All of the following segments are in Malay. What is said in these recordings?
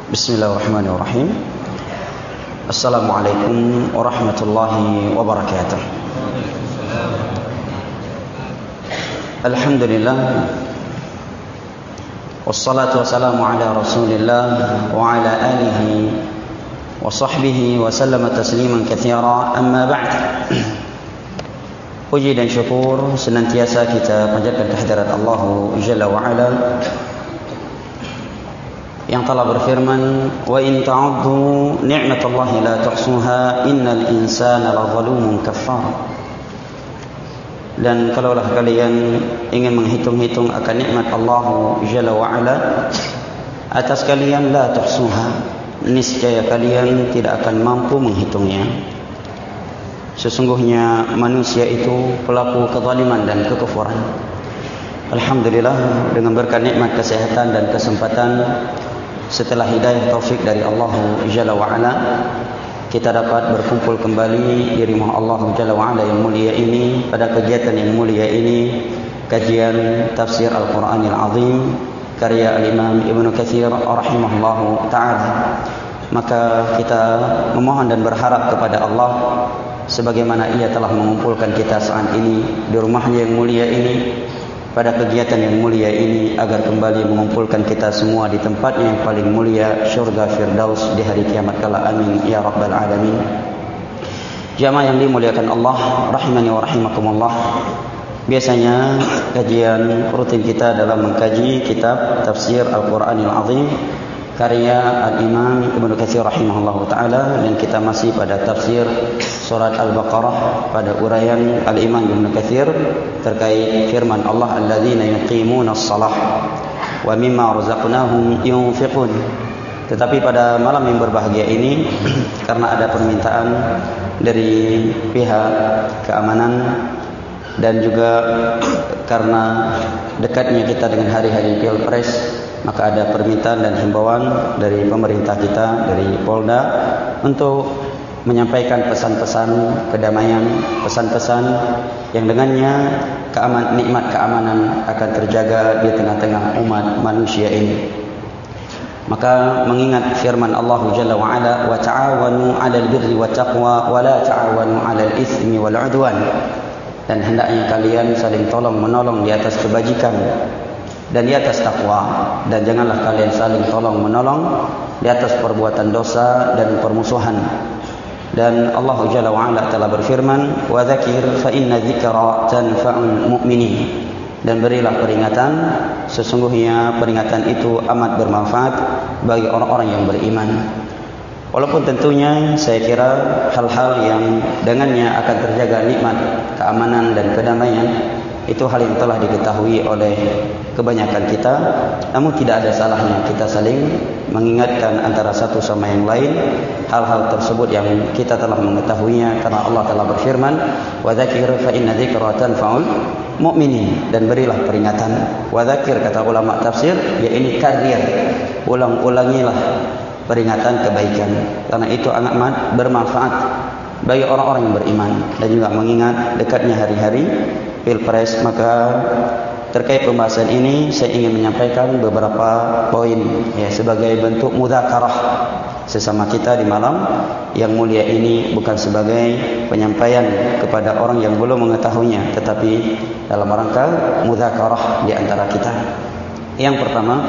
Bismillahirrahmanirrahim. Assalamualaikum warahmatullahi wabarakatuh. Alhamdulillah, wassalatu wassalamu ala rasulillah wa ala alihi wa sahbihi wa sallama tasliman katsira, amma ba'd. Puji dan syukur senantiasa kita panjatkan kehadirat Allah Jalla wa Ala yang telah berfirman, wa in ta'uddu ni'matallahi la tuhsuha innal insana lazalumun kafar. Dan kalaulah kalian ingin menghitung-hitung akan nikmat Allah Jalla wa Ala atas kalian, la tuhsuha, niscaya kalian tidak akan mampu menghitungnya. Sesungguhnya manusia itu pelaku kezaliman dan kekufuran. Alhamdulillah, dengan berkat nikmat kesehatan dan kesempatan setelah hidayah taufik dari Allah Jalla wa Ala, kita dapat berkumpul kembali di rumah Allah Jalla wa Ala yang mulia ini pada kegiatan yang mulia ini, kajian tafsir Al-Quranil Azim karya Al-Imam Ibnu Katsir rahimahullahu ta'ala. Maka kita memohon dan berharap kepada Allah, sebagaimana Ia telah mengumpulkan kita saat ini di rumahnya yang mulia ini, pada kegiatan yang mulia ini, agar kembali mengumpulkan kita semua di tempatnya yang paling mulia, syurga Firdaus di hari kiamat kala. Amin ya rabbal alamin. Jamaah yang dimuliakan Allah rahimani wa rahimakumullah, biasanya kajian rutin kita dalam mengkaji kitab tafsir Al-Quranil Azim karya Al-Imam Ibnu Katsir rahimahullahu ta'ala, dan kita masih pada tafsir surat Al-Baqarah pada uraian Al-Imam Ibnu Katsir terkait firman Allah, alladzina yuqimunas shalah wa mimma razaqnahum yunfiqun. Tetapi pada malam yang berbahagia ini, karena ada permintaan dari pihak keamanan dan juga karena dekatnya kita dengan hari-hari Pilpres, maka ada permintaan dan himbauan dari pemerintah kita, dari Polda, untuk menyampaikan pesan-pesan kedamaian, pesan-pesan yang dengannya nikmat keamanan akan terjaga di tengah-tengah umat manusia ini. Maka mengingat firman Allah Jalla wa Ala, wa ta'awanu 'alal birri wat taqwa wa la ta'awanu 'alal itsmi wal 'udwan. Dan hendaknya kalian saling tolong-menolong di atas kebajikan dan di atas takwa, dan janganlah kalian saling tolong-menolong di atas perbuatan dosa dan permusuhan. Dan Allah Jalla wa Ala telah berfirman, wa dzakir fa inna dzikra tanfa'ul mu'minin. Dan berilah peringatan, sesungguhnya peringatan itu amat bermanfaat bagi orang-orang yang beriman. Walaupun tentunya saya kira hal-hal yang dengannya akan terjaga nikmat keamanan dan kedamaian itu hal yang telah diketahui oleh kebanyakan kita, namun tidak ada salahnya kita saling mengingatkan antara satu sama yang lain hal-hal tersebut yang kita telah mengetahuinya, karena Allah telah berfirman, wa dzakir fa inna dzikra tanfa'ul mu'minin. Dan berilah peringatan. Wa dzakir, kata ulama tafsir, ya ini karir, ulang-ulangilah peringatan kebaikan, karena itu amat bermanfaat bagi orang-orang yang beriman. Dan juga mengingat dekatnya hari-hari Pilpres, maka terkait pembahasan ini saya ingin menyampaikan beberapa poin, ya, sebagai bentuk mudzakarah sesama kita di malam yang mulia ini, bukan sebagai penyampaian kepada orang yang belum mengetahuinya, tetapi dalam rangka mudzakarah di antara kita. Yang pertama,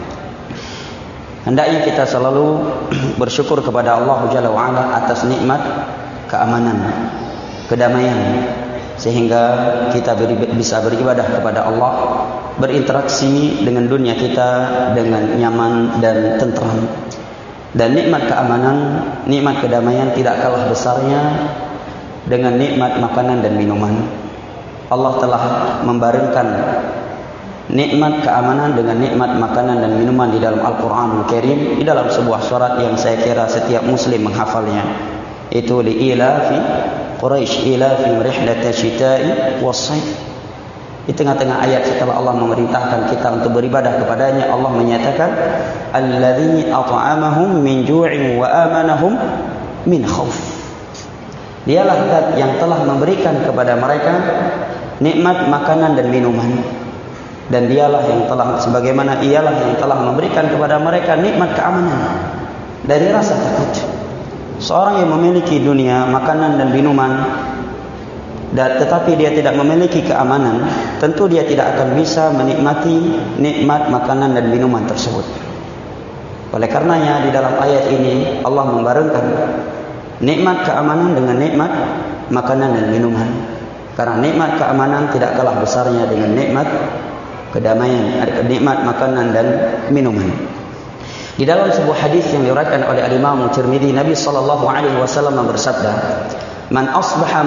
hendaknya kita selalu bersyukur kepada Allah Jalla wa Ala atas nikmat keamanan, kedamaian, sehingga kita bisa beribadah kepada Allah, berinteraksi dengan dunia kita dengan nyaman dan tentram. Dan nikmat keamanan, nikmat kedamaian tidak kalah besarnya dengan nikmat makanan dan minuman. Allah telah membaringkan nikmat keamanan dengan nikmat makanan dan minuman di dalam Al-Quranul Karim, di dalam sebuah surat yang saya kira setiap muslim menghafalnya, itu li'ilafi Quraisy ilafim rihlata syita'i was-sayf. Di tengah-tengah ayat setelah Allah memerintahkan kita untuk beribadah kepadanya, Allah menyatakan, alladzi at'amahum min ju'in wa amanahum min khauf. Dialah zat yang telah memberikan kepada mereka nikmat makanan dan minuman, dan dialah yang telah, sebagaimana ialah yang telah memberikan kepada mereka nikmat keamanan. dari rasa takut. Seorang yang memiliki dunia, makanan dan minuman, tetapi dia tidak memiliki keamanan, tentu dia tidak akan bisa menikmati nikmat makanan dan minuman tersebut. Oleh karenanya di dalam ayat ini Allah membarengkan nikmat keamanan dengan nikmat makanan dan minuman. Karena nikmat keamanan tidak kalah besarnya dengan nikmat kedamaian, nikmat makanan dan minuman. Di dalam sebuah hadis yang diriwayatkan oleh Imam Tirmidzi, Nabi sallallahu alaihi wasallam bersabda, "Man asbaha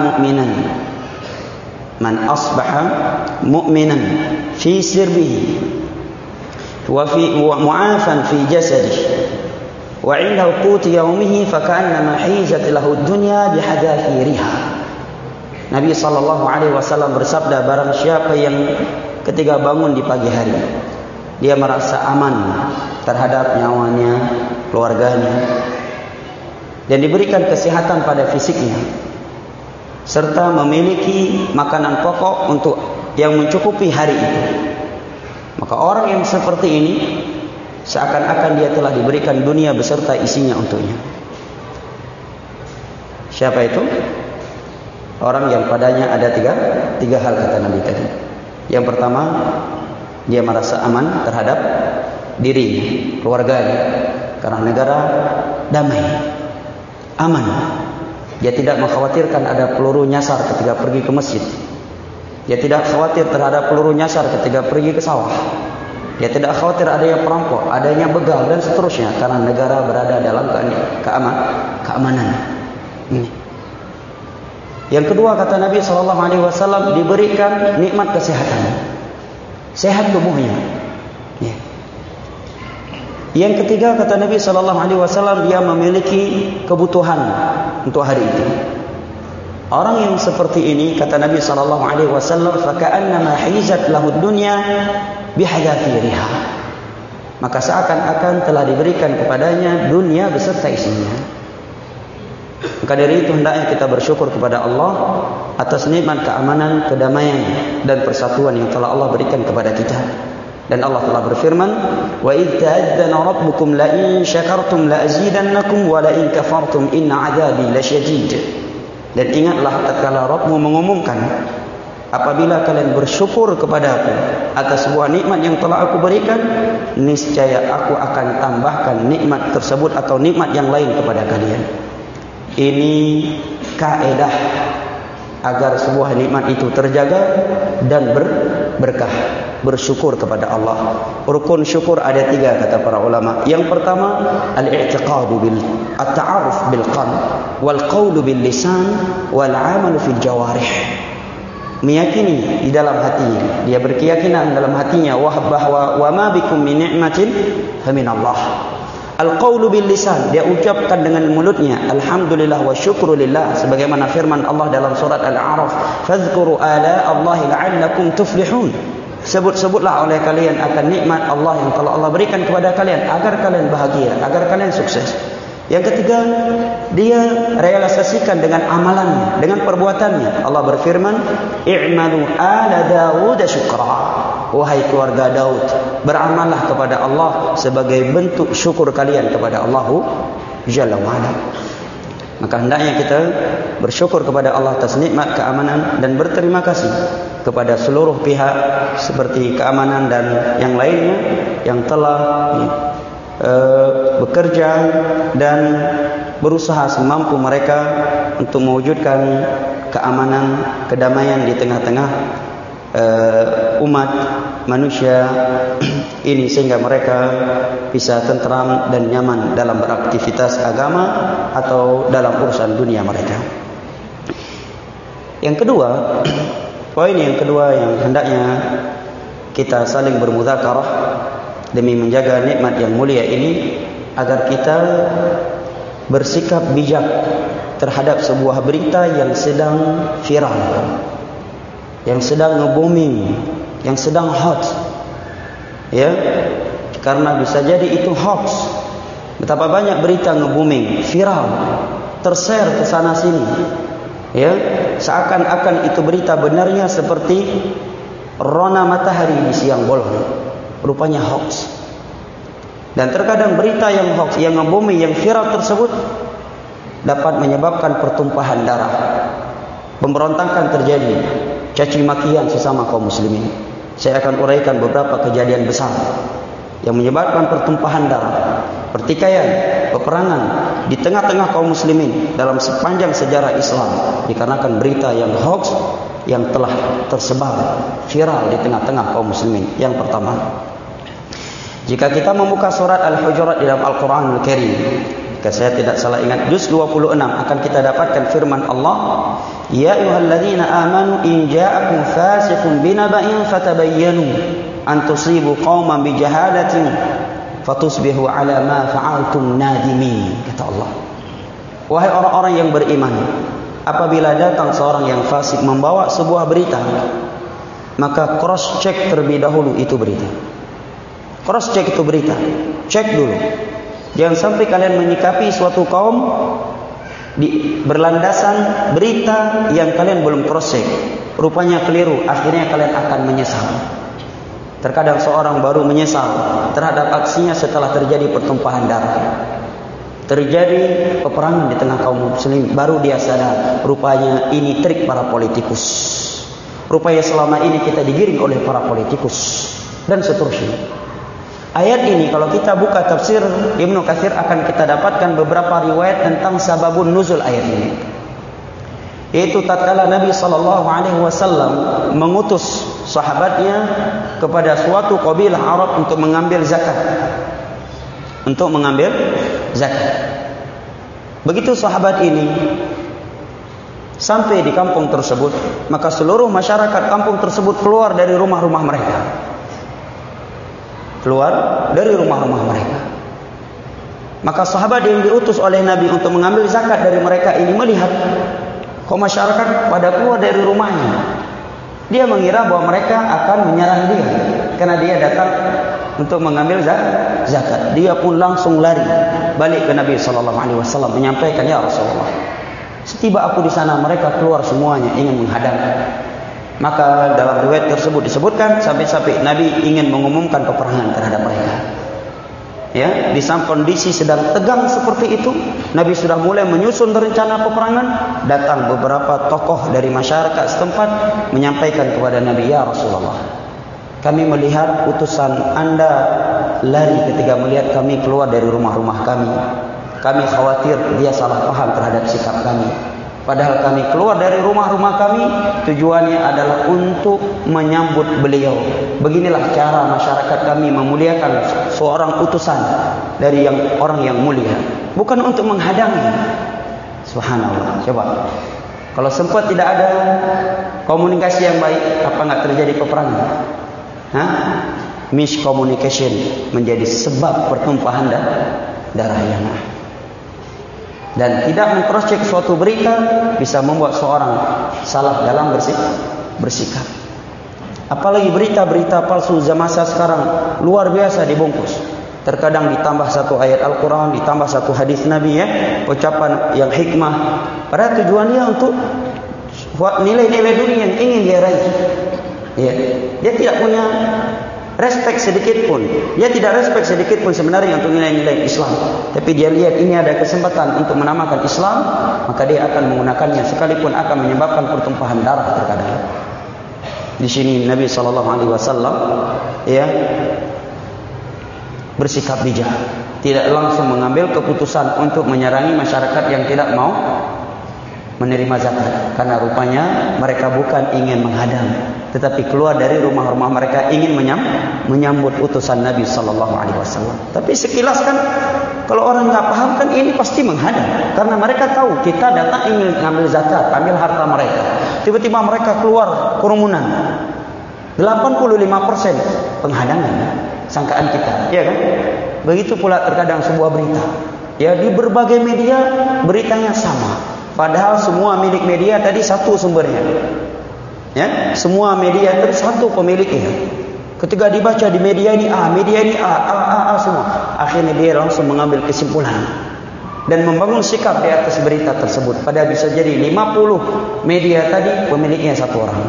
mu'minan fi sirbihi wa mu'afan fi jasadihi wa 'indahu qut yawmihi fa ka'annama hizat lahu ad-dunya bihadafiriha." Nabi sallallahu alaihi wasallam bersabda, barang siapa yang ketika bangun di pagi hari dia merasa aman terhadap nyawanya, keluarganya, dan diberikan kesehatan pada fisiknya, serta memiliki makanan pokok untuk yang mencukupi hari itu, maka orang yang seperti ini seakan-akan dia telah diberikan dunia beserta isinya untuknya. Siapa itu? Orang yang padanya ada tiga hal kata Nabi tadi. Yang pertama, dia merasa aman terhadap dirinya, keluarganya, karena negara damai, aman. Dia tidak mengkhawatirkan ada peluru nyasar ketika pergi ke masjid. Dia tidak khawatir terhadap peluru nyasar ketika pergi ke sawah. Dia tidak khawatir adanya perampok, adanya begal dan seterusnya, karena negara berada dalam keamanan. Ini. Yang kedua kata Nabi SAW, diberikan nikmat kesehatan, sehat tubuhnya. Ya. Yang ketiga kata Nabi SAW, dia memiliki kebutuhan untuk hari itu. Orang yang seperti ini kata Nabi SAW, faka'annama hizat lahu dunya bihadafiriha, maka seakan-akan telah diberikan kepadanya dunia beserta isinya. Maka dari itu hendaknya kita bersyukur kepada Allah atas nikmat keamanan, kedamaian dan persatuan yang telah Allah berikan kepada kita. Dan Allah telah berfirman, "Wa idz ta'adzana rabbukum la in syakartum la azidannakum wa la in kafartum inna 'adzabi lasyadid." Dan ingatlah tatkala Rabbmu mengumumkan, apabila kalian bersyukur kepadaku atas sebuah nikmat yang telah aku berikan, niscaya aku akan tambahkan nikmat tersebut atau nikmat yang lain kepada kalian. Ini kaedah agar sebuah nikmat itu terjaga dan berkah. Bersyukur kepada Allah. Rukun syukur ada 3 kata para ulama. Yang pertama, al-i'tiqadu at-ta'aruf bil qalb wal qawlu bil lisan wal 'amalu fil jawarih. Meyakini di dalam hati, dia berkeyakinan dalam hatinya bahwa wa ma bikum min ni'matin fa min Allah. Al-qawlu bil lisan, dia ucapkan dengan mulutnya alhamdulillah wa syukrulillah, sebagaimana firman Allah dalam surat Al-A'raf, fadhkuru ala Allahi la'allakum tuflihun. Sebut-sebutlah oleh kalian akan nikmat Allah yang telah Allah berikan kepada kalian agar kalian bahagia, agar kalian sukses. Yang ketiga, dia realisasikan dengan amalannya, dengan perbuatannya. Allah berfirman, i'malu ala Daud syukra. Wahai keluarga Daud, beramallah kepada Allah sebagai bentuk syukur kalian kepada Allah Jalla wa'ala. Maka hendaknya kita bersyukur kepada Allah atas nikmat keamanan dan berterima kasih kepada seluruh pihak seperti keamanan dan yang lainnya yang telah bekerja dan berusaha semampu mereka untuk mewujudkan keamanan, kedamaian di tengah-tengah umat manusia ini, sehingga mereka bisa tenteram dan nyaman dalam beraktivitas agama atau dalam urusan dunia mereka. Yang kedua, poin yang kedua yang hendaknya kita saling bermudzakarah demi menjaga nikmat yang mulia ini, agar kita bersikap bijak terhadap sebuah berita yang sedang viral, yang sedang nge-booming, yang sedang hot. Ya, karena bisa jadi itu hoax. Betapa banyak berita nge-booming, viral, tershare ke sana sini. Ya, seakan-akan itu berita benarnya seperti rona matahari di siang bolong. Rupanya hoax. Dan terkadang berita yang hoax, yang ngebumi, yang viral tersebut dapat menyebabkan pertumpahan darah, pemberontakan terjadi, caci makian sesama kaum muslimin. Saya akan uraikan beberapa kejadian besar yang menyebabkan pertumpahan darah, pertikaian, peperangan di tengah-tengah kaum muslimin dalam sepanjang sejarah Islam dikarenakan berita yang hoax yang telah tersebar viral di tengah-tengah kaum muslimin. Yang pertama, jika kita membuka surat Al-Hujurat di dalam Al-Quran Al-Karim, jika saya tidak salah ingat, juz 26, akan kita dapatkan firman Allah, Ya ayyuhalladzina amanu in ja'akum fasiqun binaba'in fatabayyanu an tusibu qauman bijahalatin fatusbihu ala ma fa'altum nadimin. Kata Allah, wahai orang-orang yang beriman, apabila datang seorang yang fasik membawa sebuah berita, maka cross check terlebih dahulu itu berita. Cross check itu berita, cek dulu. Jangan sampai kalian menyikapi suatu kaum berlandasan berita yang kalian belum cross check, rupanya keliru, akhirnya kalian akan menyesal. Terkadang seorang baru menyesal terhadap aksinya setelah terjadi pertumpahan darah, terjadi peperangan di tengah kaum muslim, baru dia sadar rupanya ini trik para politikus, rupanya selama ini kita digiring oleh para politikus, dan seterusnya. Ayat ini kalau kita buka tafsir Ibnu Katsir akan kita dapatkan beberapa riwayat tentang sababun nuzul ayat ini. Yaitu tatkala Nabi SAW mengutus sahabatnya kepada suatu kabilah Arab untuk mengambil zakat. Begitu sahabat ini sampai di kampung tersebut, maka seluruh masyarakat kampung tersebut keluar dari rumah-rumah mereka. Maka sahabat yang diutus oleh Nabi untuk mengambil zakat dari mereka ini melihat kok masyarakat pada keluar dari rumahnya. Dia mengira bahwa mereka akan menyerang dia karena dia datang untuk mengambil zakat. Dia pun langsung lari balik ke Nabi SAW menyampaikan, Ya Rasulullah, setiba aku di sana mereka keluar semuanya ingin menghadang. Maka dalam riwayat tersebut disebutkan sampai-sampai Nabi ingin mengumumkan peperangan terhadap mereka. Ya, di samping kondisi sedang tegang seperti itu, Nabi sudah mulai menyusun rencana peperangan. Datang beberapa tokoh dari masyarakat setempat menyampaikan kepada Nabi, Ya Rasulullah, kami melihat utusan Anda lari ketika melihat kami keluar dari rumah-rumah kami. Kami khawatir dia salah paham terhadap sikap kami. Padahal kami keluar dari rumah-rumah kami tujuannya adalah untuk menyambut beliau. Beginilah cara masyarakat kami memuliakan seorang utusan dari orang yang mulia, bukan untuk menghadangi. Subhanallah. Coba kalau sempat tidak ada komunikasi yang baik, apa enggak terjadi peperangan? Miscommunication menjadi sebab pertumpahan darah yang dan tidak mengcross-check suatu berita bisa membuat seorang salah dalam bersikap. Apalagi berita-berita palsu zaman sekarang luar biasa dibungkus. Terkadang ditambah satu ayat Al-Quran, ditambah satu hadis Nabi, ya, ucapan yang hikmah. Pada tujuannya untuk nilai-nilai dunia yang ingin dia raih. Ya, dia tidak punya respect sedikit pun. Dia tidak respect sedikit pun sebenarnya untuk nilai-nilai Islam. Tapi dia lihat ini ada kesempatan untuk menamakan Islam, maka dia akan menggunakannya sekalipun akan menyebabkan pertumpahan darah terkadang. Di sini Nabi SAW ya bersikap bijak, tidak langsung mengambil keputusan untuk menyerangi masyarakat yang tidak mau menerima zakat, karena rupanya mereka bukan ingin menghadang, tetapi keluar dari rumah-rumah mereka ingin menyambut utusan Nabi SAW. Tapi sekilas kan, kalau orang nggak paham kan ini pasti menghadang, karena mereka tahu kita datang ingin mengambil zakat, ambil harta mereka. Tiba-tiba mereka keluar kerumunan, 85% penghadangan, sangkaan kita, ya kan? Begitu pula terkadang sebuah berita, ya, di berbagai media beritanya sama. Padahal semua milik media tadi satu sumbernya, ya, semua media tadi satu pemiliknya. Ketika dibaca di media ini media ini semua, akhirnya dia langsung mengambil kesimpulan dan membangun sikap di atas berita tersebut. Padahal bisa jadi 50 media tadi pemiliknya satu orang,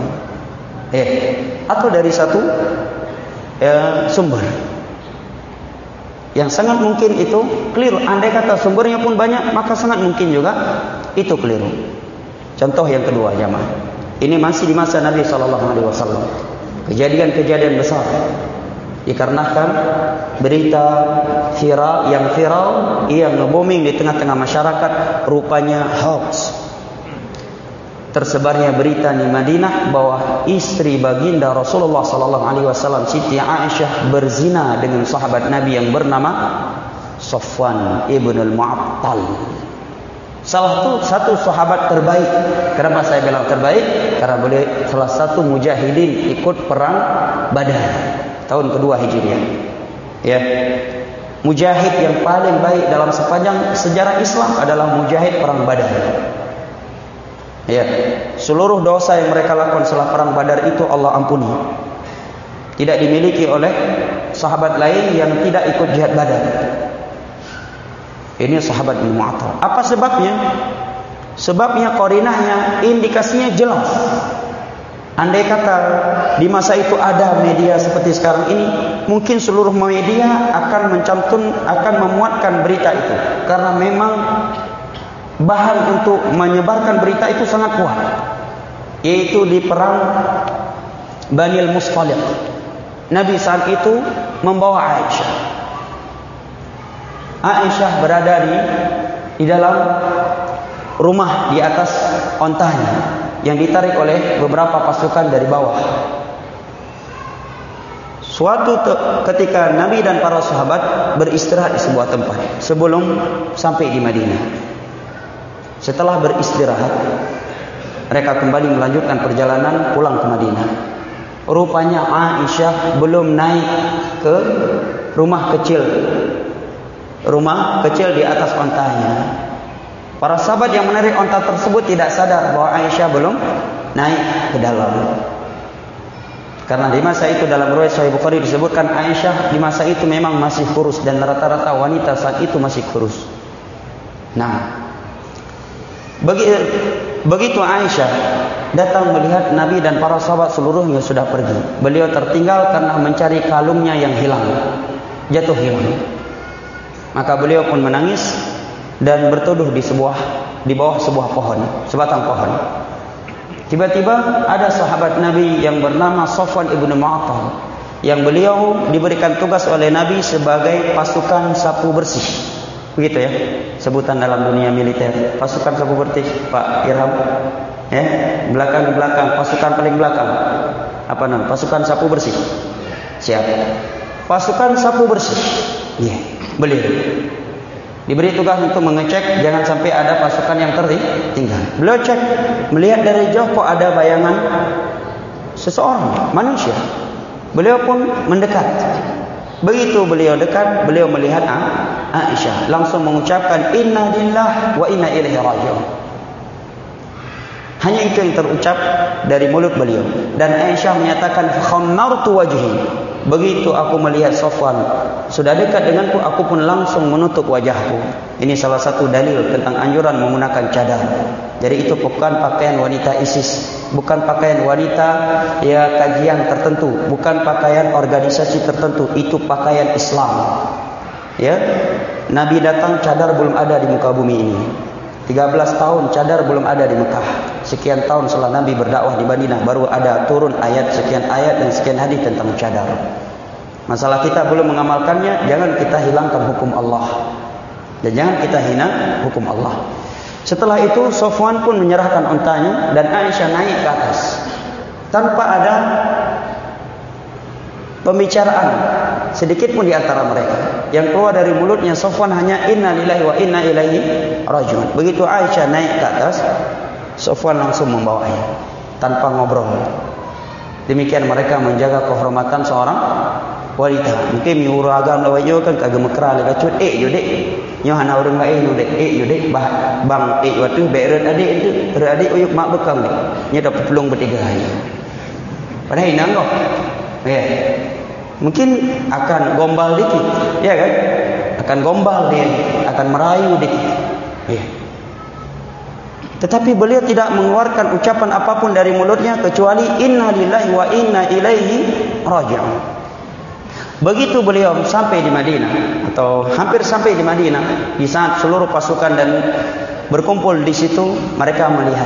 atau dari satu sumber. Yang sangat mungkin itu keliru. Andai kata sumbernya pun banyak, maka sangat mungkin juga itu keliru. Contoh yang kedua, jamaah. Ini masih di masa Nabi SAW. Kejadian-kejadian besar. Dikarenakan berita viral yang nge-booming di tengah-tengah masyarakat, rupanya hoax. Tersebarnya berita di Madinah bahwa istri baginda Rasulullah SAW, Siti Aisyah, berzina dengan sahabat Nabi yang bernama Safwan ibn al-Mu'attal. Satu sahabat terbaik. Kenapa saya bilang terbaik? Karena beliau salah satu mujahidin ikut perang Badar tahun kedua Hijriah. Ya. Mujahid yang paling baik dalam sepanjang sejarah Islam adalah mujahid perang Badar. Ya, seluruh dosa yang mereka lakukan setelah perang Badar itu Allah ampuni. Tidak dimiliki oleh sahabat lain yang tidak ikut jihad Badar. Ini sahabat bin Mu'attal. Apa sebabnya? Sebabnya, qarinahnya, indikasinya jelas. Andai kata di masa itu ada media seperti sekarang ini, mungkin seluruh media akan memuatkan berita itu, karena memang bahan untuk menyebarkan berita itu sangat kuat, yaitu di perang Bani al-Mustaliq. Nabi saat itu membawa Aisyah. Aisyah berada di dalam rumah di atas ontanya yang ditarik oleh beberapa pasukan dari bawah. Suatu ketika Nabi dan para sahabat beristirahat di sebuah tempat sebelum sampai di Madinah. Setelah beristirahat, mereka kembali melanjutkan perjalanan pulang ke Madinah. Rupanya Aisyah belum naik ke rumah kecil di atas ontanya. Para sahabat yang menarik onta tersebut tidak sadar bahwa Aisyah belum naik ke dalam. Karena di masa itu dalam riwayat Sahih Bukhari disebutkan Aisyah di masa itu memang masih kurus, dan rata-rata wanita saat itu masih kurus. Nah, begitu Aisyah datang melihat Nabi dan para sahabat seluruhnya sudah pergi, beliau tertinggal karena mencari kalungnya yang hilang, jatuh hilang. Maka beliau pun menangis dan berteduh di bawah sebuah pohon, sebatang pohon. Tiba-tiba ada sahabat Nabi yang bernama Safwan ibn Mu'attal, yang beliau diberikan tugas oleh Nabi sebagai pasukan sapu bersih. Begitu ya, sebutan dalam dunia militer, pasukan sapu bersih, Pak Irham. Ya, belakang, pasukan paling belakang. Apa namanya? Pasukan sapu bersih. Siap. Pasukan sapu bersih. Iya, beliau diberi tugas untuk mengecek jangan sampai ada pasukan yang tertinggal. Beliau cek, melihat dari jauh kok ada bayangan seseorang, manusia. Beliau pun mendekat. Begitu beliau dekat, beliau melihat Aisyah, langsung mengucapkan inna lillahi wa inna ilaihi raji'un. Hanya itu yang terucap dari mulut beliau. Dan Aisyah menyatakan khammartu wajhi. Begitu aku melihat Safwan sudah dekat denganku, aku pun langsung menutup wajahku. Ini salah satu dalil tentang anjuran menggunakan cadar. Jadi itu bukan pakaian wanita ISIS, bukan pakaian wanita ya kajian tertentu, bukan pakaian organisasi tertentu, itu pakaian Islam. Ya, Nabi datang cadar belum ada di muka bumi ini. 13 tahun cadar belum ada di Mekah. Sekian tahun setelah Nabi berdakwah di Madinah baru ada turun sekian ayat dan sekian hadis tentang cadar. Masalah kita belum mengamalkannya, jangan kita hilangkan hukum Allah. Dan jangan kita hina hukum Allah. Setelah itu Safwan pun menyerahkan untanya dan Aisyah naik ke atas. Tanpa ada pembicaraan sedikit pun di antara mereka. Yang keluar dari mulutnya Safwan hanya inna lillahi wa inna ilaihi raji'un. Begitu Aisyah naik ke atas, Safwan langsung membawanya tanpa ngobrol. Demikian mereka menjaga kehormatan seorang wanita. Mungkin miuragan lawayo kan kagak mekra le kacut yudek. Nyo hana urang bae yudek yudek bang waktu beret adik itu adik uyuk mak bekam ni. Nya dapat pelung bertiga hari. Padahal inang kok. Ya. Mungkin akan gombal dikit, ya kan? Akan gombal dia, akan merayu dikit. Ya. Tetapi beliau tidak mengeluarkan ucapan apapun dari mulutnya kecuali inna lillahi wa inna ilaihi raji'un. Begitu beliau sampai di Madinah atau hampir sampai di Madinah, di saat seluruh pasukan dan berkumpul di situ, mereka melihat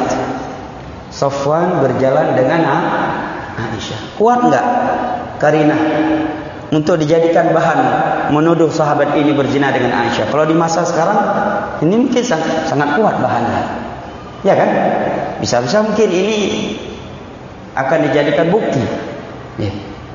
Safwan berjalan dengan Aisyah. Kuat enggak karinah untuk dijadikan bahan menuduh sahabat ini berzina dengan Aisyah? Kalau di masa sekarang ini mungkin sangat kuat bahannya, ya kan? Bisa-bisa mungkin ini akan dijadikan bukti. Ya.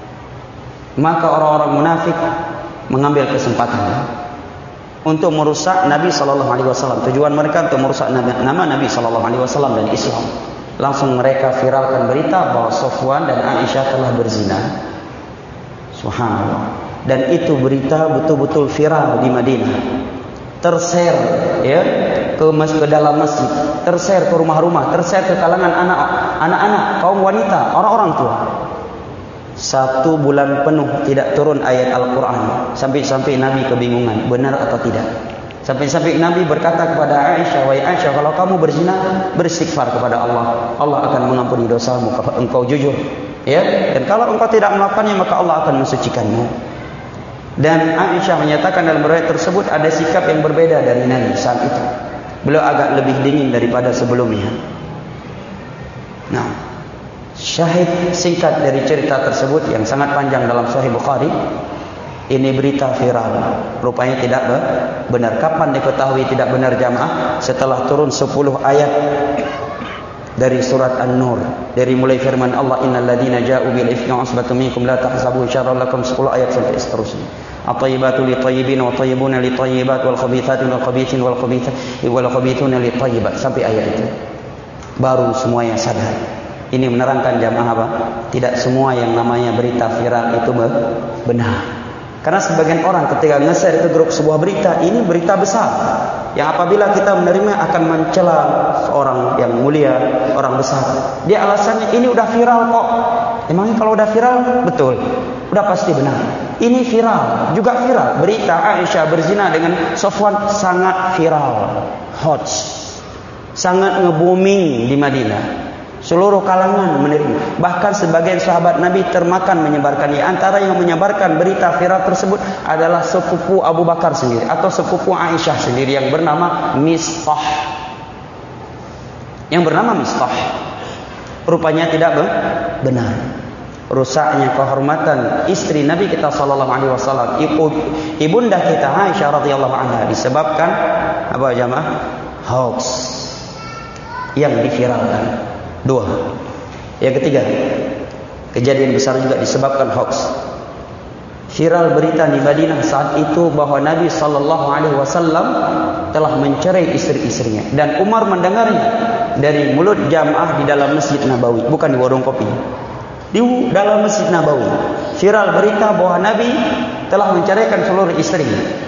Maka orang-orang munafik mengambil kesempatan untuk merusak Nabi SAW. Tujuan mereka untuk merusak nama Nabi SAW dan Islam. Langsung mereka viralkan berita bahwa Safwan dan Aisyah telah berzina. Subhanallah. Dan itu berita betul-betul viral di Madinah. Terser ya ke dalam masjid, terser ke rumah-rumah, terser ke kalangan anak-anak, kaum wanita, orang-orang tua. 1 bulan penuh tidak turun ayat Al-Quran. Sampai-sampai Nabi kebingungan, benar atau tidak. Sampai-sampai Nabi berkata kepada Aisyah, "Wahai Aisyah, kalau kamu berzina, beristighfar kepada Allah. Allah akan mengampuni dosamu kalau engkau jujur. Ya, dan kalau engkau tidak melakukannya, maka Allah akan mensucikanmu." Dan Aisyah menyatakan dalam riwayat tersebut ada sikap yang berbeda dari Nabi saat itu. Beliau agak lebih dingin daripada sebelumnya. Nah, syahid singkat dari cerita tersebut yang sangat panjang dalam Sahih Bukhari. Ini berita viral. Rupanya tidak benar. Kapan diketahui tidak benar jamaah? Setelah turun 10 ayat dari surat An-Nur. Dari mulai firman Allah, "Innal ladzina ja'u bil ifki 'usbatun minkum la tahsabuhu syarran lakum", 10 ayat sampai seterusnya. At-tayyibatu lit-tayyibin wa tayyibuna lit-tayyibat wal khabithatu lil-khabithin wal khabithuna lit-tayyibat, sampai ayat itu. Baru semuanya sadar. Ini menerangkan jamaah apa? Tidak semua yang namanya berita viral itu benar. Karena sebagian orang ketika nge-share ke grup sebuah berita, ini berita besar yang apabila kita menerima akan mencela seorang yang mulia, orang besar. Dia alasannya ini udah viral kok. Emangnya kalau udah viral? Betul, udah pasti benar. Ini viral, juga viral. Berita Aisyah berzina dengan Safwan sangat viral, hot, sangat nge-booming di Madinah. Seluruh kalangan menerima. Bahkan sebagian sahabat Nabi termakan menyebarkannya. Antara yang menyebarkan berita viral tersebut adalah sepupu Abu Bakar sendiri atau sepupu Aisyah sendiri yang bernama Mistah. Yang bernama Mistah. Rupanya tidak benar. Rusaknya kehormatan istri Nabi kita sallallahu alaihi wasallam, ibunda kita Aisyah radhiyallahu anha, disebabkan apa jamaah? Hoax yang diviralkan. 2. Yang ketiga, kejadian besar juga disebabkan hoax. Viral berita di Madinah saat itu bahwa Nabi SAW telah mencerai istri-istrinya. Dan Umar mendengarnya dari mulut jamaah di dalam Masjid Nabawi, bukan di warung kopi. Di dalam Masjid Nabawi viral berita bahwa Nabi telah menceraikan seluruh istrinya.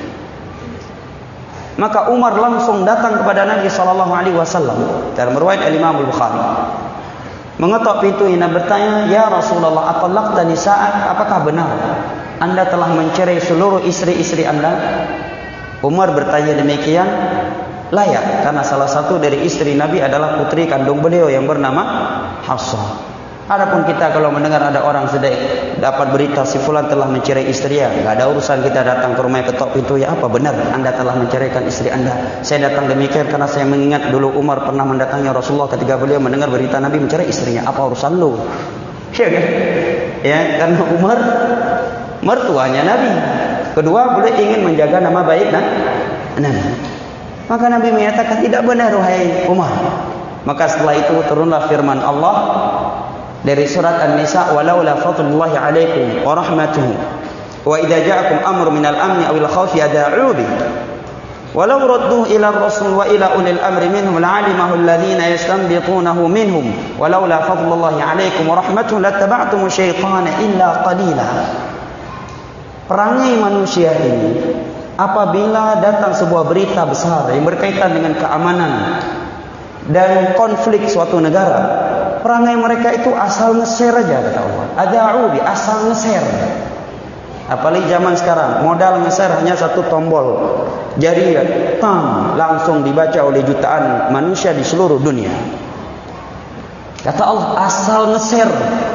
Maka Umar langsung datang kepada Nabi SAW. Dalam riwayat Imam Al-Bukhari, mengetok pintu ini bertanya, "Ya Rasulullah, atallaqta nisa'ak? Apakah benar Anda telah mencerai seluruh istri-istri Anda?" Umar bertanya demikian layak, karena salah satu dari istri Nabi adalah putri kandung beliau yang bernama Hafsah. Adapun kita kalau mendengar ada orang sedang dapat berita si fulan telah mencerai istri, ya enggak ada urusan kita datang ke rumah ketok pintu, "Ya apa benar Anda telah menceraikan istri Anda?" Saya datang demikian karena saya mengingat dulu Umar pernah mendatangi Rasulullah ketika beliau mendengar berita Nabi mencerai istrinya. Apa urusan lu? Ya kan? Ya, karena Umar mertuanya Nabi. Kedua, beliau ingin menjaga nama baik Nabi. Maka Nabi menyatakan tidak benar wahai Umar. Maka setelah itu turunlah firman Allah dari surat An-Nisa, "Walaula fadlullahi 'alaikum wa rahmatuhu wa idza ja'akum amrun minal amni awil khawfi ada'u bi walau radduhu ila ar-rasul wa ila ulil amri minhum la'alimahu alladhina yastanbitunahu minhum walaula fadlullahi 'alaikum wa rahmatuhu lattaba'tum asy-syaitana illa qalila." Perangai manusia ini apabila datang sebuah berita besar yang berkaitan dengan keamanan dan konflik suatu negara, perangai mereka itu asal nge-share aja, kata Allah. Ada'u bi, asal nge-share. Apalagi zaman sekarang, modal nge-share hanya satu tombol jari, langsung dibaca oleh jutaan manusia di seluruh dunia. Kata Allah, asal nge-share.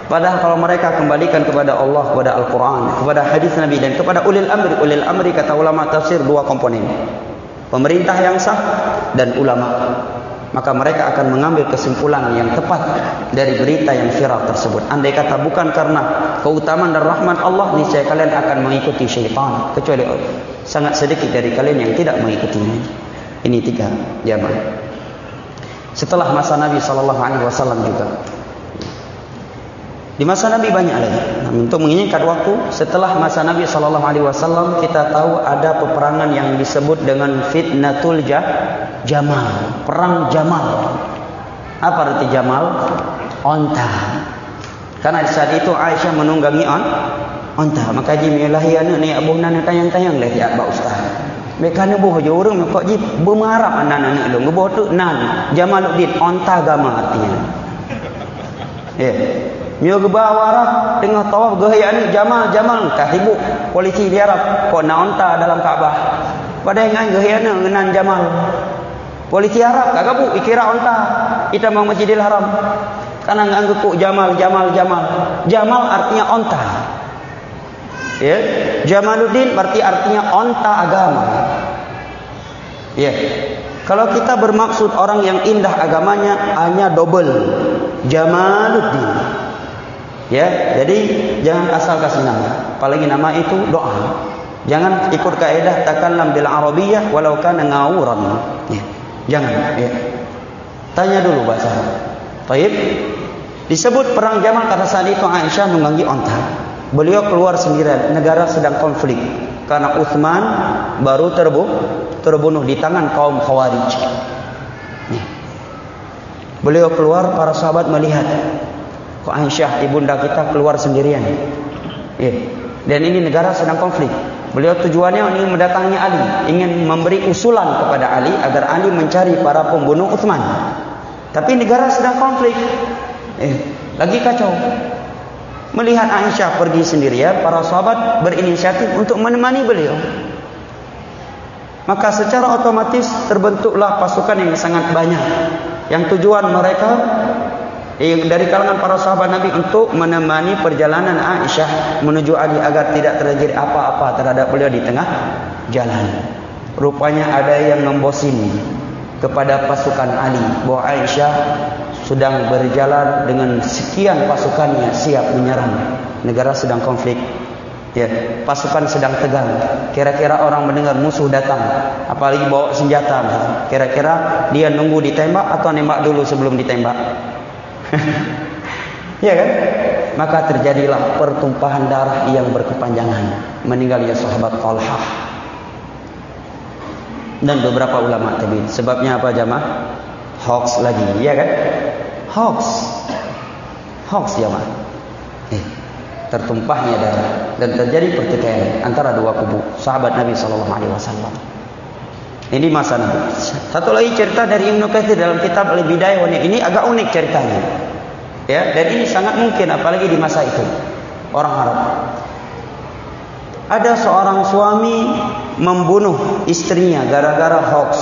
Padahal kalau mereka kembalikan kepada Allah, kepada Al-Quran, kepada hadis Nabi dan kepada ulil amri. Ulil amri kata ulama tafsir dua komponen. Pemerintah yang sah dan ulama. Maka mereka akan mengambil kesimpulan yang tepat dari berita yang viral tersebut. Andai kata bukan karena keutamaan dan rahmat Allah, niscaya kalian akan mengikuti syaitan. Kecuali sangat sedikit dari kalian yang tidak mengikutinya. Ini 3 jamaah. Setelah masa Nabi SAW juga. Di masa Nabi banyak lagi. Nah, untuk mengingat waktu, setelah masa Nabi SAW kita tahu ada peperangan yang disebut dengan fitnatul Jamal, perang Jamal. Apa arti Jamal? Onta. Karena saat itu Aisyah menunggangi onta. Maka jimilahi anak ni abuh nana tayang-tayang leh ya Pak Ustaz. Mereka ni boh je orang kok ji bermarap anak-anak lu ngeboh tu nan Jamaluddin onta agama artinya. Mio gebawara tengah tawaf gehayaan Jamal kahibuk polisi di Arab kok na onta dalam Kaabah. Pada yang gehayana ngenan Jamal. Polisi Arab kagak ikira onta. Kita mau Masjidil Haram. Karena ngangguk kok Jamal. Jamal artinya onta. Ya, Jamaluddin berarti artinya onta agama. Ya. Kalau kita bermaksud orang yang indah agamanya hanya double Jamaluddin. Ya, jadi jangan asal kasih nama. Apalagi nama itu doa. Jangan ikut kaedah takallam bil arabiyyah walau kana ngawuran. Ya. Jangan, ya. Tanya dulu bahasa. Baik. Disebut perang Jamal karena saat itu Aisyah nunggangi onta. Beliau keluar sendirian, negara sedang konflik karena Utsman baru terbunuh di tangan kaum Khawarij. Ya. Beliau keluar, para sahabat melihat kok Aisyah ibunda kita keluar sendirian. Ya. Dan ini negara sedang konflik. Beliau tujuannya ingin mendatangi Ali, ingin memberi usulan kepada Ali agar Ali mencari para pembunuh Utsman. Tapi negara sedang konflik. Lagi kacau. Melihat Aisyah pergi sendirian, para sahabat berinisiatif untuk menemani beliau. Maka secara otomatis terbentuklah pasukan yang sangat banyak. Yang tujuan mereka dari kalangan para sahabat Nabi untuk menemani perjalanan Aisyah menuju Ali agar tidak terjadi apa-apa terhadap beliau di tengah jalan. Rupanya ada yang membosini kepada pasukan Ali bahwa Aisyah sedang berjalan dengan sekian pasukannya siap menyerang. Negara sedang konflik. Ya, pasukan sedang tegang. Kira-kira orang mendengar musuh datang, apalagi bawa senjata. Kira-kira dia nunggu ditembak atau nembak dulu sebelum ditembak? Ya kan? Maka terjadilah pertumpahan darah yang berkepanjangan. Meninggalnya sahabat Talhah dan beberapa ulama tabi'in. Sebabnya apa jamaah? Hoax lagi, ya kan? Hoax jamaah. Tertumpahnya darah dan terjadi pertikaian antara dua kubu sahabat Nabi SAW. Ini masa Nabi. Satu lagi cerita dari Ibnu Katsir dalam kitab Al-Bidayah wa Nihayah. Ini agak unik ceritanya. Ya, dan ini sangat mungkin apalagi di masa itu orang Arab. Ada seorang suami membunuh istrinya gara-gara hoax.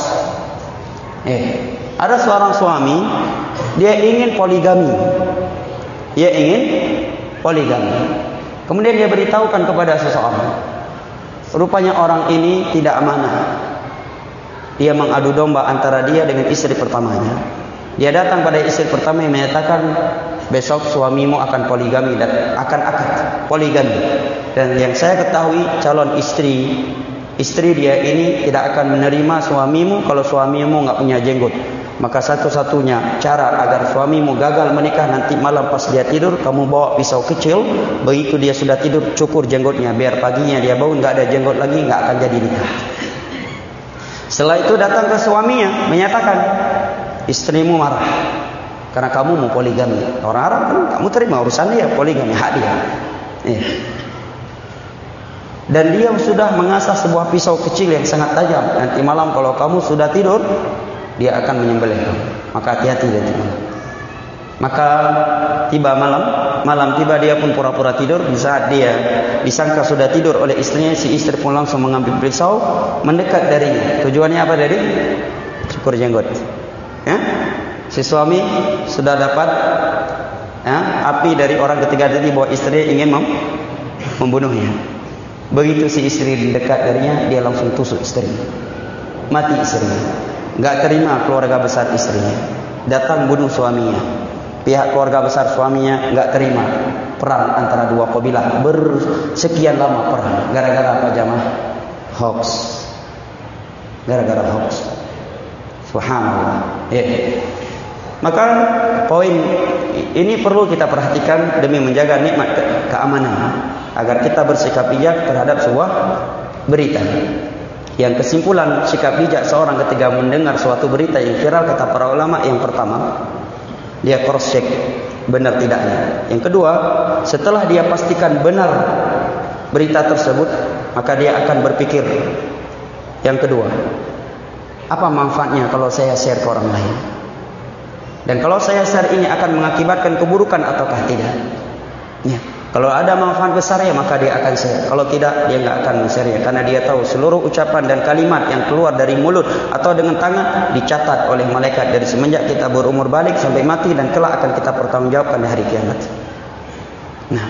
Ada seorang suami dia ingin poligami. Kemudian dia beritahukan kepada seseorang. Rupanya orang ini tidak amanah. Dia mengadu domba antara dia dengan istri pertamanya. Dia datang pada istri pertama yang menyatakan besok suamimu akan poligami dan akan akad poligami. Dan yang saya ketahui calon istri dia ini tidak akan menerima suamimu kalau suamimu enggak punya jenggot. Maka satu-satunya cara agar suamimu gagal menikah nanti malam pas dia tidur, kamu bawa pisau kecil, begitu dia sudah tidur cukur jenggotnya, biar paginya dia bangun enggak ada jenggot lagi, enggak akan jadi nikah. Setelah itu datang ke suaminya menyatakan, istrimu marah karena kamu mau poligami. Orang Arab kan kamu terima urusan dia, poligami hak dia. Dan dia sudah mengasah sebuah pisau kecil yang sangat tajam. Nanti malam kalau kamu sudah tidur, dia akan menyembelih kamu. Maka hati-hati nanti malam. Maka tiba malam tiba dia pun pura-pura tidur. Di saat dia disangka sudah tidur oleh istrinya, si istri pun langsung mengambil pisau mendekat darinya. Tujuannya apa tadi? Cukur jenggot. Ya? Si suami sudah dapat api dari orang ketiga tadi bahwa istri ingin membunuhnya. Begitu si istri dekat darinya, dia langsung tusuk istri. Mati istrinya. Enggak terima keluarga besar istrinya. Datang bunuh suaminya. Pihak keluarga besar suaminya enggak terima. Perang antara dua kabilah bersekian lama perang. Gara-gara apa jamaah? Hoax. Gara-gara hoax. Subhanallah. Maka poin ini perlu kita perhatikan demi menjaga nikmat keamanan agar kita bersikap bijak terhadap sebuah berita. Yang kesimpulan sikap bijak seorang ketika mendengar suatu berita yang viral, kata para ulama, yang pertama, dia cross check benar tidaknya. Yang kedua, setelah dia pastikan benar berita tersebut, maka dia akan berpikir, yang kedua, apa manfaatnya kalau saya share ke orang lain? Dan kalau saya share ini akan mengakibatkan keburukan ataukah tidak? Ya. Kalau ada manfaat besar ya maka dia akan share. Kalau tidak dia enggak akan share ya, karena dia tahu seluruh ucapan dan kalimat yang keluar dari mulut atau dengan tangan dicatat oleh malaikat dari semenjak kita berumur balik sampai mati, dan kelak akan kita pertanggungjawabkan di hari kiamat. Nah,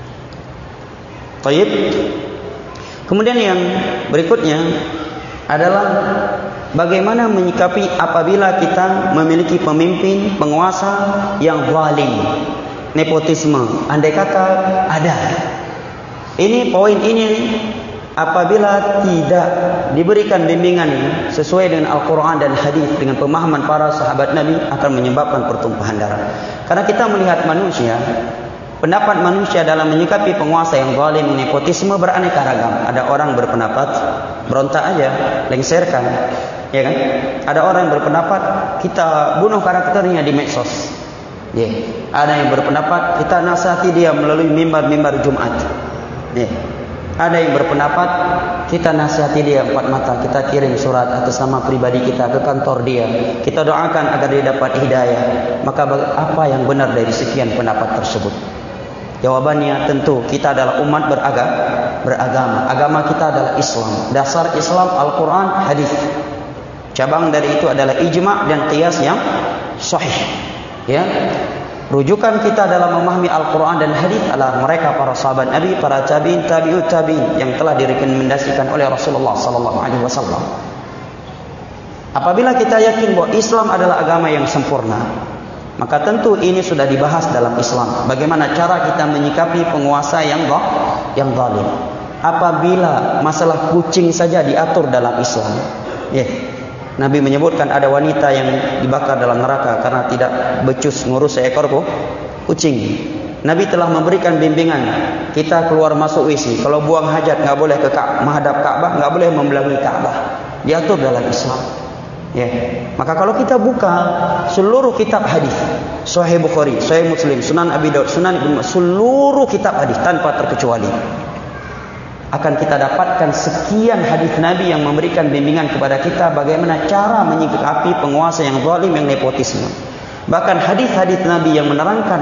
tayyib. Kemudian yang berikutnya adalah bagaimana menyikapi apabila kita memiliki pemimpin, penguasa yang zalim, nepotisme, andai kata ada. Ini poin ini apabila tidak diberikan bimbingan sesuai dengan Al-Quran dan hadis dengan pemahaman para sahabat Nabi akan menyebabkan pertumpahan darah. Karena kita melihat manusia, pendapat manusia dalam menyikapi penguasa yang zalim, nepotisme beraneka ragam. Ada orang berpendapat berontak aja, lengserkan, ya kan? Ada orang yang berpendapat kita bunuh karakternya di medsos. Ya. Ada yang berpendapat kita nasihati dia melalui mimbar-mimbar Jumat. Ya. Ada yang berpendapat kita nasihati dia empat mata, kita kirim surat atas nama pribadi kita ke kantor dia, kita doakan agar dia dapat hidayah. Maka apa yang benar dari sekian pendapat tersebut? Jawabannya tentu kita adalah umat beragama. Agama kita adalah Islam. Dasar Islam Al-Quran, hadis. Cabang dari itu adalah ijma' dan qiyas yang sahih. Ya, rujukan kita dalam memahami Al-Quran dan hadis adalah mereka para sahabat Nabi, para tabi'in, tabi'ut tabi'in yang telah direkomendasikan oleh Rasulullah sallallahu alaihi wasallam. Apabila kita yakin bahwa Islam adalah agama yang sempurna, maka tentu ini sudah dibahas dalam Islam. Bagaimana cara kita menyikapi penguasa yang zalim? Apabila masalah kucing saja diatur dalam Islam, Nabi menyebutkan ada wanita yang dibakar dalam neraka karena tidak becus ngurus seekor kucing. Nabi telah memberikan bimbingan kita keluar masuk WC, kalau buang hajat enggak boleh ke menghadap Ka'bah, enggak boleh membelakangi Ka'bah. Diatur dalam Islam. Ya. Maka kalau kita buka seluruh kitab hadis, Sahih Bukhari, Sahih Muslim, Sunan Abi Daud, Sunan Ibnu Majah, seluruh kitab hadis tanpa terkecuali, akan kita dapatkan sekian hadis Nabi yang memberikan bimbingan kepada kita bagaimana cara menyikapi penguasa yang zalim, yang nepotisme. Bahkan hadis-hadis Nabi yang menerangkan,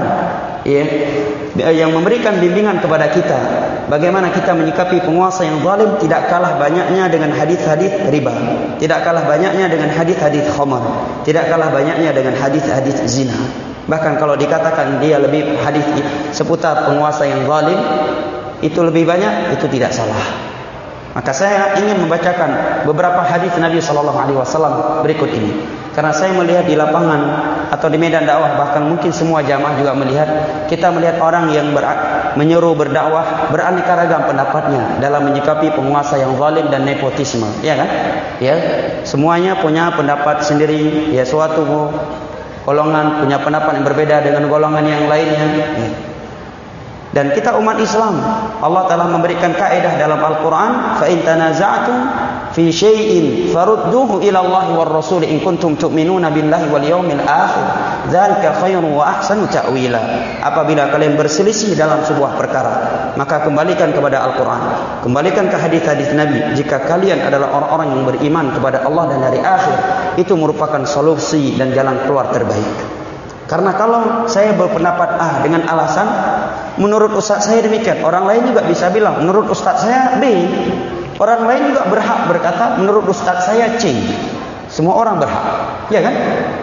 yang memberikan bimbingan kepada kita bagaimana kita menyikapi penguasa yang zalim tidak kalah banyaknya dengan hadis-hadis riba, tidak kalah banyaknya dengan hadis-hadis khamar, tidak kalah banyaknya dengan hadis-hadis zina. Bahkan kalau dikatakan dia lebih hadis seputar penguasa yang zalim itu lebih banyak, itu tidak salah. Maka saya ingin membacakan beberapa hadis Nabi sallallahu alaihi wasallam berikut ini. Karena saya melihat di lapangan atau di medan dakwah, bahkan mungkin semua jamaah juga melihat, kita melihat orang yang menyeru berdakwah beraneka ragam pendapatnya dalam menyikapi penguasa yang zalim dan nepotisme, ya kan? Ya, semuanya punya pendapat sendiri, ya, suatu golongan punya pendapat yang berbeda dengan golongan yang lainnya. Ya. Dan kita umat Islam, Allah telah memberikan kaidah dalam Al-Quran, fa in tanaza'tum fi syai'in farudduhu ila Allah war Rasul in kuntum tu'minuna billahi wal yawmil akhir dzalika khairun wa ahsanu ta'wila. Apabila kalian berselisih dalam sebuah perkara, maka kembalikan kepada Al-Quran, kembalikan ke hadis-hadis Nabi. Jika kalian adalah orang-orang yang beriman kepada Allah dan hari akhir, itu merupakan solusi dan jalan keluar terbaik. Karena kalau saya berpendapat A dengan alasan menurut ustaz saya demikian, orang lain juga bisa bilang menurut ustaz saya B. Orang lain juga berhak berkata menurut ustaz saya C. Semua orang berhak, ya kan?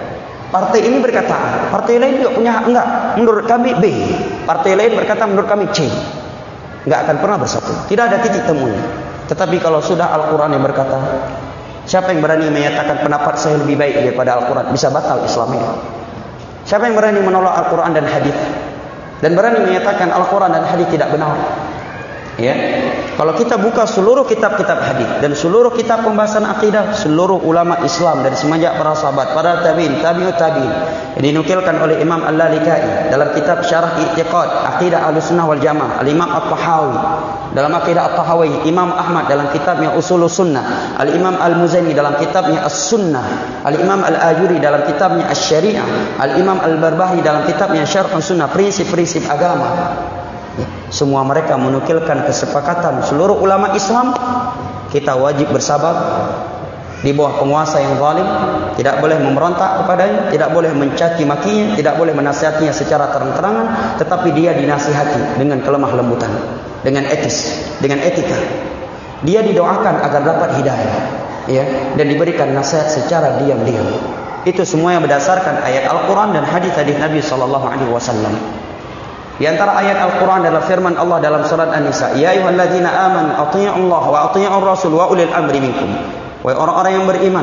Partai ini berkata A, partai lain juga punya hak. Enggak, menurut kami B. Partai lain berkata menurut kami C. Enggak akan pernah bersatu. Tidak ada titik temunya. Tetapi kalau sudah Al-Quran yang berkata, siapa yang berani menyatakan pendapat saya lebih baik daripada Al-Quran, bisa batal Islamnya. Siapa yang berani menolak Al-Quran dan hadis dan berani menyatakan Al-Quran dan hadis tidak benar? Ya, kalau kita buka seluruh kitab-kitab hadis dan seluruh kitab pembahasan akidah, seluruh ulama Islam dari semenjak para sahabat, para tabi'in, tabi'ut tabi'in, yang dinukilkan oleh Imam Al-Lalikai dalam kitab Syarah I'tiqad Aqidah Ahlussunnah wal Jamaah, Al-Imam At-Tahawi dalam Aqidah At-Tahawi, Imam Ahmad dalam kitabnya Usulus Sunnah, Al-Imam Al-Muzani dalam kitabnya As-Sunnah, Al-Imam Al-Ajuri dalam kitabnya Asy-Syari'ah, Al-Imam Al-Barbahari dalam kitabnya Syarh Sunnah, prinsip-prinsip agama. Semua mereka menukilkan kesepakatan seluruh ulama Islam, kita wajib bersabar di bawah penguasa yang zalim, tidak boleh memberontak kepadanya, tidak boleh mencaci makinya, tidak boleh menasihatinya secara terang-terangan, tetapi dia dinasihati dengan kelemah lembutan, dengan etis, dengan etika. Dia didoakan agar dapat hidayah, ya, dan diberikan nasihat secara diam-diam. Itu semua yang berdasarkan ayat Al-Quran dan hadis-hadis Nabi SAW. Di antara ayat Al-Quran adalah firman Allah dalam surat An-Nisa, ya ayyuhalladzina amanu athi'ullaha wa athi'ur rasul wa ulil amri minkum. Wahai orang-orang yang beriman,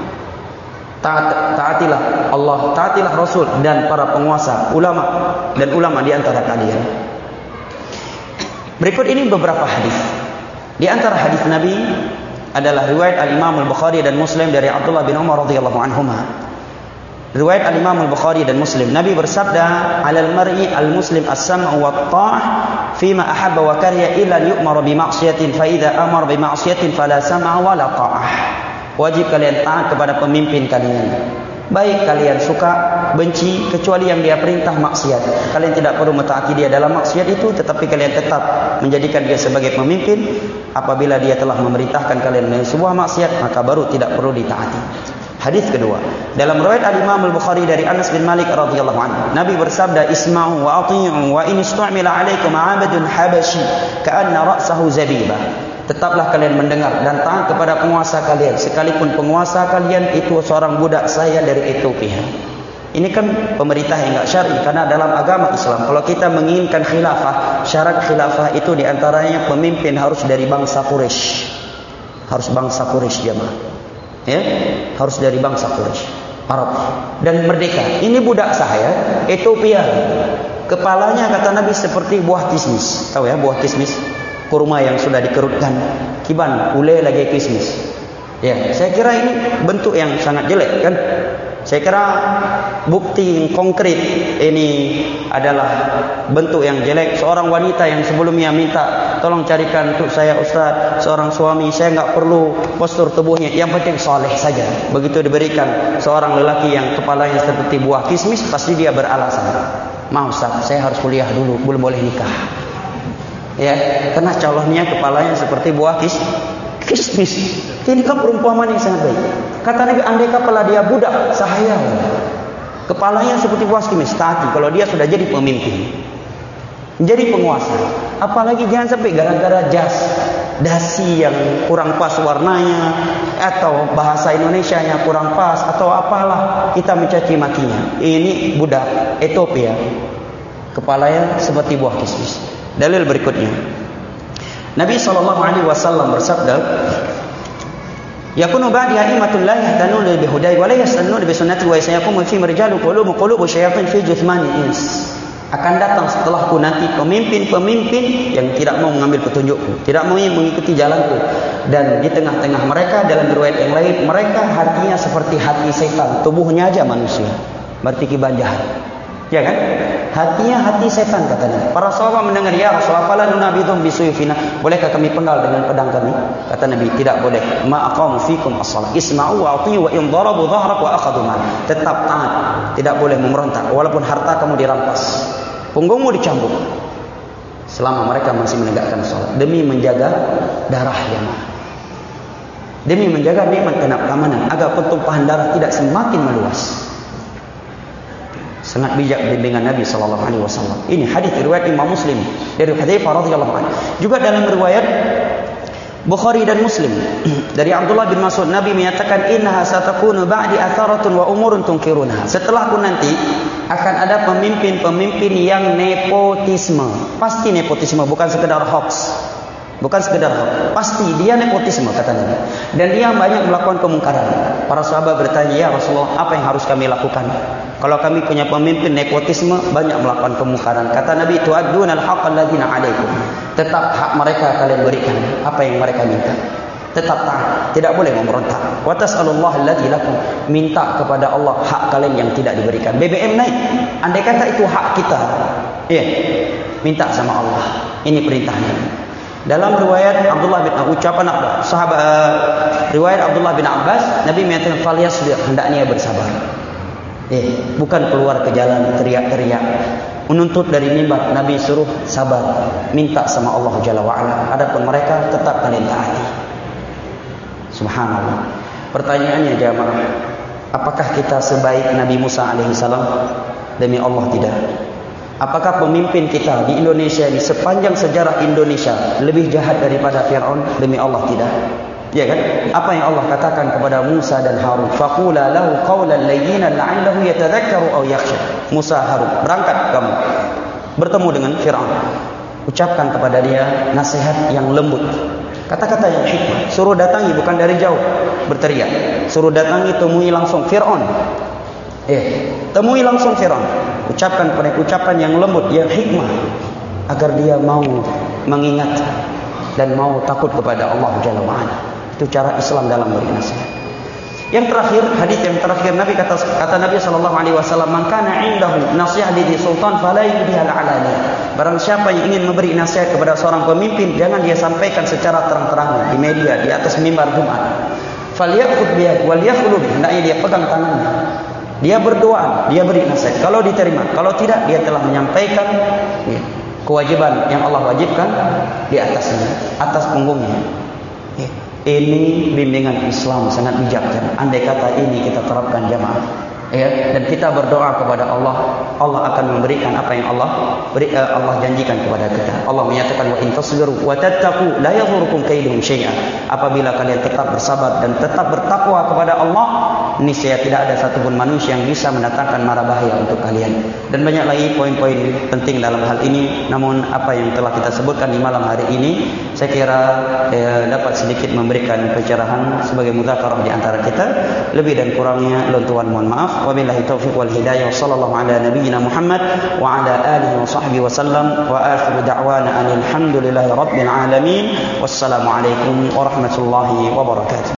taatilah Allah, taatilah Rasul dan para penguasa, ulama dan ulama di antara kalian. Berikut ini beberapa hadis. Di antara hadis Nabi adalah riwayat Al-Imam Al-Bukhari dan Muslim dari Abdullah bin Umar radhiyallahu anhuma. Riwayat Al-Imam Al-Bukhari dan Muslim, Nabi bersabda, "Alal mar'i al-muslim as-sam'u wat-tha'ah fima ahabba wa kariha illa yu'mara bi ma'siyatin fa idza amara bi ma'siyatin fala sam'a wa la ta'ah." Wajib kalian taat kepada pemimpin kalian. Baik kalian suka, benci, kecuali yang dia perintah maksiat. Kalian tidak perlu mentaati dia dalam maksiat itu, tetapi kalian tetap menjadikan dia sebagai pemimpin. Apabila dia telah memerintahkan kalian dengan sebuah maksiat, maka baru tidak perlu ditaati. Hadis kedua, dalam riwayat Al-Imam Al-Bukhari dari Anas bin Malik radhiyallahu anhu, Nabi bersabda, "Isma'u wa athi'u wa in istu'mila 'alaikum 'abdun habasyi ka'anna ra'sahu zabibah." Tetaplah kalian mendengar dan taat kepada penguasa kalian, sekalipun penguasa kalian itu seorang budak saya dari Ethiopia. Ini kan pemerintah yang enggak syar'i, karena dalam agama Islam kalau kita menginginkan khilafah, syarat khilafah itu diantaranya pemimpin harus dari bangsa Quraisy. Harus bangsa Quraisy jemaah. Ya, harus dari bangsa Quraisy, Arab, dan merdeka. Ini budak saya, Ethiopia. Kepalanya kata Nabi seperti buah kismis. Tahu ya buah kismis? Kurma yang sudah dikerutkan. Kiban, ule lagi kismis. Ya, saya kira ini bentuk yang sangat jelek kan? Saya kira bukti konkret ini adalah bentuk yang jelek. Seorang wanita yang sebelumnya minta, tolong carikan untuk saya Ustaz seorang suami, saya enggak perlu postur tubuhnya, yang penting soleh saja. Begitu diberikan seorang lelaki yang kepalanya seperti buah kismis, pasti dia beralasan, "Maaf Ustaz, saya harus kuliah dulu, belum boleh nikah." Ya, karena calonnya kepalanya seperti buah kismis. Ini kan perumpamaan yang sangat baik. Kata Nabi, andai kepala dia budak sahaya, kepalanya seperti buah kismis, taati kalau dia sudah jadi pemimpin, jadi penguasa. Apalagi jangan sampai gara-gara jas, dasi yang kurang pas warnanya, atau bahasa Indonesianya kurang pas, atau apalah, kita mencaci makinya. Ini budak Ethiopia, kepalanya seperti buah kismis. Dalil berikutnya, Nabi SAW bersabda, "Yakunu ba'di a'immatul la yahtaduna bi hudaya wa la yastannuna bi sunnati wa sayaqumu fi rijalun qulubu syayatin fi juthmanil ins." Akan datang setelahku nanti pemimpin-pemimpin yang tidak mau mengambil petunjukku, tidak mau mengikuti jalanku, dan di tengah-tengah mereka, dalam riwayat yang lain, mereka hatinya seperti hati setan, tubuhnya aja manusia. Berarti kiban jahat. Ya kan? Hatinya hati setan katanya. Para sahabat mendengar, "Ya Rasulullah, fala nunabidhum bisuyufina." Bolehkah kami penggal dengan pedang kami? Kata Nabi, tidak boleh. "Ma aqamu fikum as-shalah, isma'u wa athi'u wa in darabu dhahrak wa akhadhu mal." Tetap taat, tidak boleh memberontak walaupun harta kamu dirampas, punggungmu dicambuk, selama mereka masih menegakkan salat, demi menjaga darah jamaah, demi menjaga nikmat keamanan agar pertumpahan darah tidak semakin meluas. Sangat bijak bimbingan Nabi SAW. Ini hadis riwayat Imam Muslim dari Hudzaifah radhiyallahu anhu. Juga dalam riwayat Bukhari dan Muslim dari Abdullah bin Mas'ud, Nabi menyatakan innaha satakunu ba'di atharatun wa umurun tunkirunha. Setelahku nanti akan ada pemimpin-pemimpin yang nepotisme. Pasti nepotisme, bukan sekedar hoax. Bukan sekedar hoax, pasti dia nepotisme kata Nabi. Dan dia banyak melakukan kemungkaran. Para sahabat bertanya, ya Rasulullah, apa yang harus kami lakukan? Kalau kami punya pemimpin nepotisme, banyak melakukan kemungkaran. Kata Nabi, tu'addunal haqqal ladzina 'alaikum. Tetap hak mereka kalian berikan, apa yang mereka minta. Tetap taat, tidak boleh memberontak. Wa tas'alullaha alladzi lakum. Minta kepada Allah hak kalian yang tidak diberikan. BBM naik. Andai kata itu hak kita, ya, minta sama Allah. Ini perintahnya. Dalam riwayat Abdullah bin ucapan sahabat riwayat Abdullah bin Abbas, Nabi mengatakan falyasbir, hendaknya bersabar. Bukan keluar ke jalan teriak-teriak menuntut dari mimbar. Nabi suruh sabar, minta sama Allah Jalla wa Ala. Adapun mereka tetap kalian taati. Subhanallah. Pertanyaannya jamaah, apakah kita sebaik Nabi Musa alaihissalam? Demi Allah tidak. Apakah pemimpin kita di Indonesia ini sepanjang sejarah Indonesia lebih jahat daripada Fir'aun? Demi Allah tidak. Ya kan? Apa yang Allah katakan kepada Musa dan Harun? Faqula lahu qawlan layyinan la'allahu yatadhakkaru aw yakhsha. Musa, Harun, berangkat kamu bertemu dengan Fir'aun. Ucapkan kepada dia nasihat yang lembut, kata-kata yang hikmah. Suruh datangi, bukan dari jauh berteriak. Suruh datangi, temui langsung Fir'aun. Temui langsung Fir'aun. Ucapkan pada ucapan yang lembut, yang hikmah, agar dia mau mengingat dan mau takut kepada Allah Jalla wa'ala. Itu cara Islam dalam beri nasihat. Yang terakhir, hadis yang terakhir, Nabi kata Nabi SAW, man kana indahu nasihat di sultan fala yubdiha al-alani. Barang siapa yang ingin memberi nasihat kepada seorang pemimpin, jangan dia sampaikan secara terang-terangan di media, di atas mimbar Jumat. Falyakhudh biyadihi wal yakhlu bihi. Hendaknya dia pegang tangannya, dia berdoa, dia beri nasihat. Kalau diterima, kalau tidak, dia telah menyampaikan kewajiban yang Allah wajibkan di atasnya, atas punggungnya. Ini bimbingan Islam sangat bijaksana. Andai kata ini kita terapkan jamaah, dan kita berdoa kepada Allah, Allah akan memberikan apa yang Allah janjikan kepada kita. Allah menyatakan wa in tasbiru wa tattaqu la yadhurukum kaiduhum syai'an. Apabila kalian tetap bersabar dan tetap bertakwa kepada Allah, niscaya tidak ada satupun manusia yang bisa mendatangkan mara bahaya untuk kalian. Dan banyak lagi poin-poin penting dalam hal ini. Namun apa yang telah kita sebutkan di malam hari ini, saya kira dapat sedikit memberikan pencerahan sebagai mudzakarah di antara kita. Lebih dan kurangnya Tuhan mohon maaf. Wabillahi taufiq wal hidayah. Wassallallahu ala nabiyyina Muhammad wa ala alihi wa sahbihi wasallam. Wa akhiru da'wana alhamdulillahi rabbil alamin. Wassalamu alaikum warahmatullahi wabarakatuh.